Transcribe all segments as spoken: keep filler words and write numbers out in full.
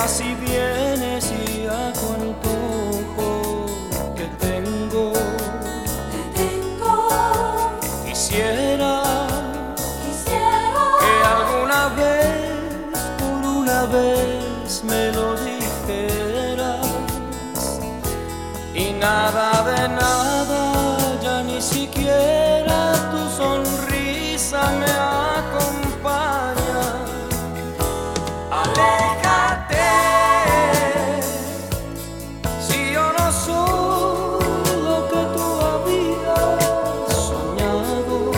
vas y vienes y a tu antojo te tengo, te tengo. Quisiera, Quisiera que alguna vez, por una vez me lo dijeras, y nada de nada, ya ni siquiera tu sonrisa me acompaña. Aléjate, si yo no soy lo que tú habías soñado,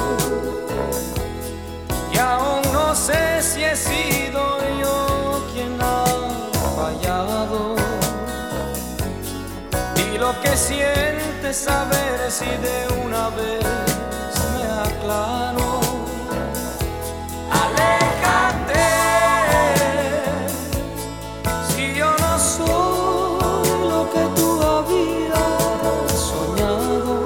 y aún no sé si he sido yo quien ha fallado. Y lo que sientes, saber si de una vez me aclaro. Aléjate, si yo no soy lo que tú habías soñado.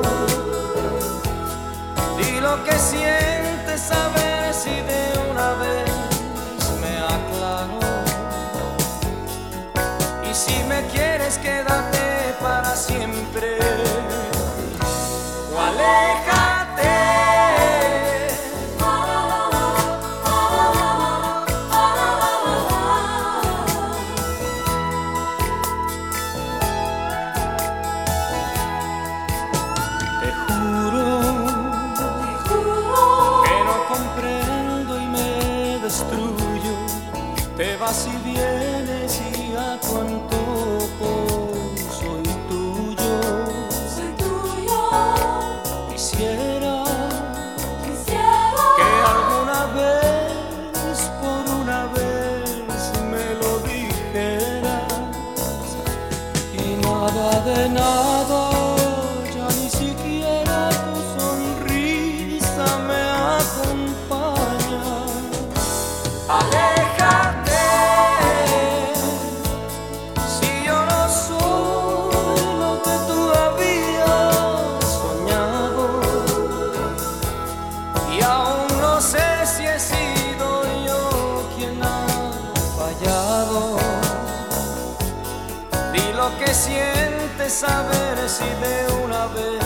Y lo que sientes, saber si de una vez me aclaro. Y si me quieres, quédate para siempre, o aléjate. Te juro, te juro que no comprendo y me destruyo. Te vas y vienes y a tu antojo soy tuyo. soy tuyo. Quisiera Quisiera que alguna vez, por una vez me lo dijeras, y nada de nada, ya ni siquiera tu sonrisa me acompaña. Aléjate, si yo no soy lo que tú habías soñado, y aún no sé si he sido yo quien ha fallado. Di lo que sientes, saber si de una vez